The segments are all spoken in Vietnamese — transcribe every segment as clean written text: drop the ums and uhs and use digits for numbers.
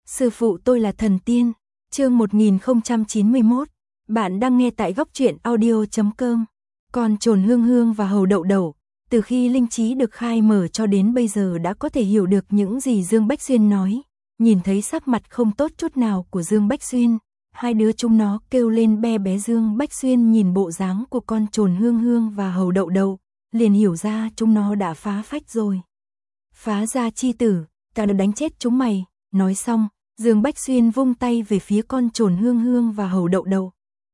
Sư phụ tôi là thần tiên. Chương 1091. Bạn đang nghe tại góc truyện audio.com. Con trồn Hương Hương và Hầu Đậu Đậu, từ khi linh trí được khai mở cho đến bây giờ đã có thể hiểu được những gì Dương Bách Xuyên nói. Nhìn thấy sắc mặt không tốt chút nào của Dương Bách Xuyên, hai đứa chúng nó kêu lên be bé. Dương Bách Xuyên nhìn bộ dáng của con trồn Hương Hương và Hầu Đậu Đậu, liền hiểu ra chúng nó đã phá phách rồi. Phá gia chi tử, ta đã đánh chết chúng mày. Nói xong, Dương Bách Xuyên vung tay về phía con trồn Hương Hương và Hầu Đậu Đậu.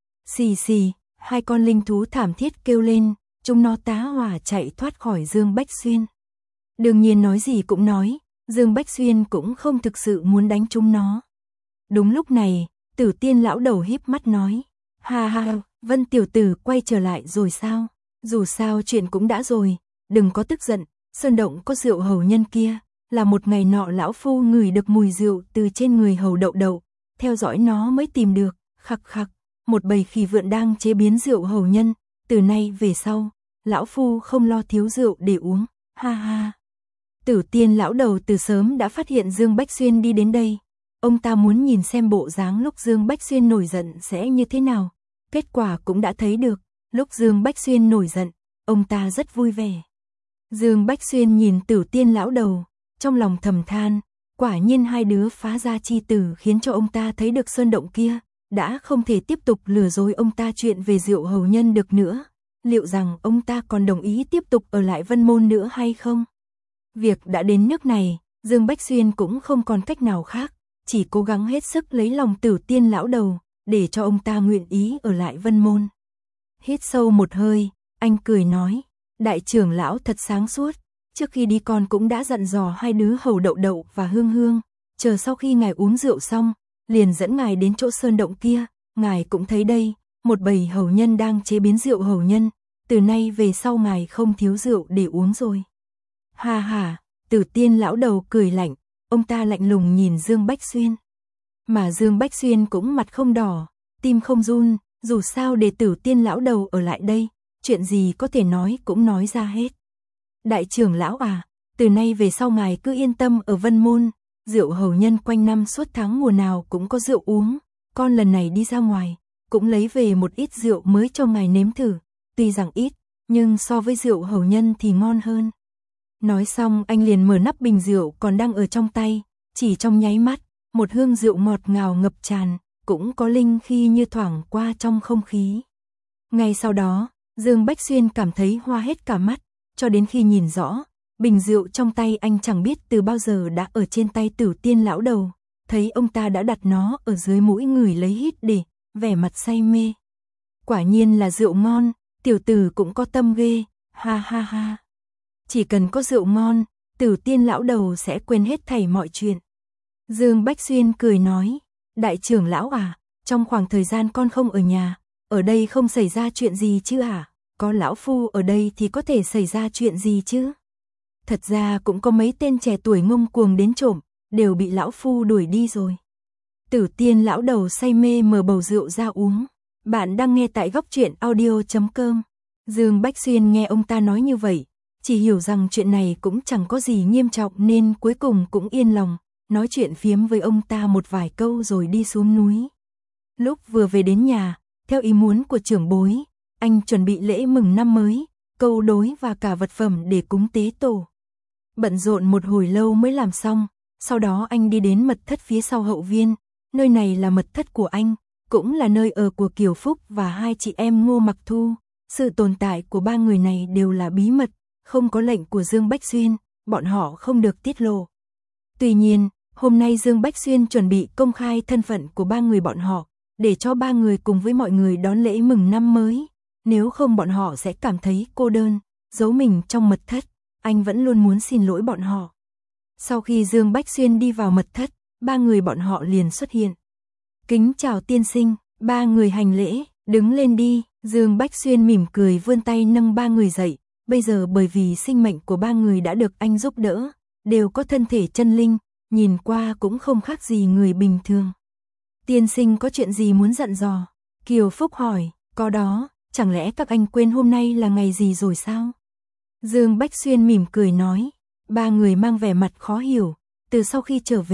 Xì xì, hai con linh thú thảm thiết kêu lên, chúng nó tá hỏa chạy thoát khỏi Dương Bách Xuyên. Đương nhiên nói gì cũng nói, Dương Bách Xuyên cũng không thực sự muốn đánh chúng nó. Đúng lúc này, Tử Tiên lão đầu híp mắt nói, ha ha, Vân tiểu tử quay trở lại rồi sao? Dù sao chuyện cũng đã rồi, đừng có tức giận. Sơn động có rượu hầu nhân kia, là một ngày nọ lão phu ngửi được mùi rượu từ trên người Hầu Đậu Đậu, theo dõi nó mới tìm được. Khặc khặc, một bầy khỉ vượn đang chế biến rượu hầu nhân, từ nay về sau, lão phu không lo thiếu rượu để uống. Ha ha. Tử Tiên lão đầu từ sớm đã phát hiện Dương Bách Xuyên đi đến đây, ông ta muốn nhìn xem bộ dáng lúc Dương Bách Xuyên nổi giận sẽ như thế nào. Kết quả cũng đã thấy được, lúc Dương Bách Xuyên nổi giận, ông ta rất vui vẻ. Dương Bách Xuyên nhìn Tử Tiên lão đầu, trong lòng thầm than, quả nhiên hai đứa phá gia chi tử khiến cho ông ta thấy được sơn động kia, đã không thể tiếp tục lừa dối ông ta chuyện về rượu hầu nhân được nữa. Liệu rằng ông ta còn đồng ý tiếp tục ở lại Vân Môn nữa hay không? Việc đã đến nước này, Dương Bách Xuyên cũng không còn cách nào khác, chỉ cố gắng hết sức lấy lòng Tử Tiên lão đầu, để cho ông ta nguyện ý ở lại Vân Môn. Hít sâu một hơi, anh cười nói, đại trưởng lão thật sáng suốt, trước khi đi con cũng đã dặn dò hai đứa Hầu Đậu Đậu và Hương Hương, chờ sau khi ngài uống rượu xong, liền dẫn ngài đến chỗ sơn động kia, ngài cũng thấy đây, một bầy hầu nhân đang chế biến rượu hầu nhân, từ nay về sau ngài không thiếu rượu để uống rồi. Ha ha, Tử Tiên lão đầu cười lạnh, ông ta lạnh lùng nhìn Dương Bách Xuyên. Mà Dương Bách Xuyên cũng mặt không đỏ, tim không run, dù sao để Tử Tiên lão đầu ở lại đây, chuyện gì có thể nói cũng nói ra hết. Đại trưởng lão à, từ nay về sau ngài cứ yên tâm ở Vân Môn, rượu hầu nhân quanh năm suốt tháng mùa nào cũng có rượu uống, con lần này đi ra ngoài, cũng lấy về một ít rượu mới cho ngài nếm thử, tuy rằng ít, nhưng so với rượu hầu nhân thì ngon hơn. Nói xong anh liền mở nắp bình rượu còn đang ở trong tay, chỉ trong nháy mắt, một hương rượu ngọt ngào ngập tràn, cũng có linh khí như thoảng qua trong không khí. Ngay sau đó, Dương Bách Xuyên cảm thấy hoa hết cả mắt, cho đến khi nhìn rõ, bình rượu trong tay anh chẳng biết từ bao giờ đã ở trên tay Tử Tiên lão đầu, thấy ông ta đã đặt nó ở dưới mũi người lấy hít để, vẻ mặt say mê. Quả nhiên là rượu ngon, tiểu tử cũng có tâm ghê, ha ha ha. Chỉ cần có rượu ngon, Tử Tiên lão đầu sẽ quên hết thảy mọi chuyện. Dương Bách Xuyên cười nói, đại trưởng lão à, trong khoảng thời gian con không ở nhà, ở đây không xảy ra chuyện gì chứ à? Có lão phu ở đây thì có thể xảy ra chuyện gì chứ? Thật ra cũng có mấy tên trẻ tuổi ngông cuồng đến trộm, đều bị lão phu đuổi đi rồi. Tử Tiên lão đầu say mê mở bầu rượu ra uống. Bạn đang nghe tại góc truyện audio.com. Dương Bách Xuyên nghe ông ta nói như vậy, chỉ hiểu rằng chuyện này cũng chẳng có gì nghiêm trọng nên cuối cùng cũng yên lòng, nói chuyện phiếm với ông ta một vài câu rồi đi xuống núi. Lúc vừa về đến nhà, theo ý muốn của trưởng bối, anh chuẩn bị lễ mừng năm mới, câu đối và cả vật phẩm để cúng tế tổ. Bận rộn một hồi lâu mới làm xong, sau đó anh đi đến mật thất phía sau hậu viên, nơi này là mật thất của anh, cũng là nơi ở của Kiều Phúc và hai chị em Ngô Mặc Thu. Sự tồn tại của ba người này đều là bí mật, không có lệnh của Dương Bách Xuyên, bọn họ không được tiết lộ. Tuy nhiên, hôm nay Dương Bách Xuyên chuẩn bị công khai thân phận của ba người bọn họ, để cho ba người cùng với mọi người đón lễ mừng năm mới. Nếu không bọn họ sẽ cảm thấy cô đơn, giấu mình trong mật thất, anh vẫn luôn muốn xin lỗi bọn họ. Sau khi Dương Bách Xuyên đi vào mật thất, ba người bọn họ liền xuất hiện. Kính chào tiên sinh, ba người hành lễ, đứng lên đi. Dương Bách Xuyên mỉm cười vươn tay nâng ba người dậy, bây giờ bởi vì sinh mệnh của ba người đã được anh giúp đỡ, đều có thân thể chân linh, nhìn qua cũng không khác gì người bình thường. Tiên sinh có chuyện gì muốn dặn dò? Kiều Phúc hỏi, có đó, chẳng lẽ các anh quên hôm nay là ngày gì rồi sao? Dương Bách Xuyên mỉm cười nói, ba người mang vẻ mặt khó hiểu, từ sau khi trở về,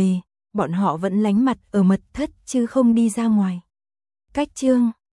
bọn họ vẫn lánh mặt ở mật thất chứ không đi ra ngoài. Cách chương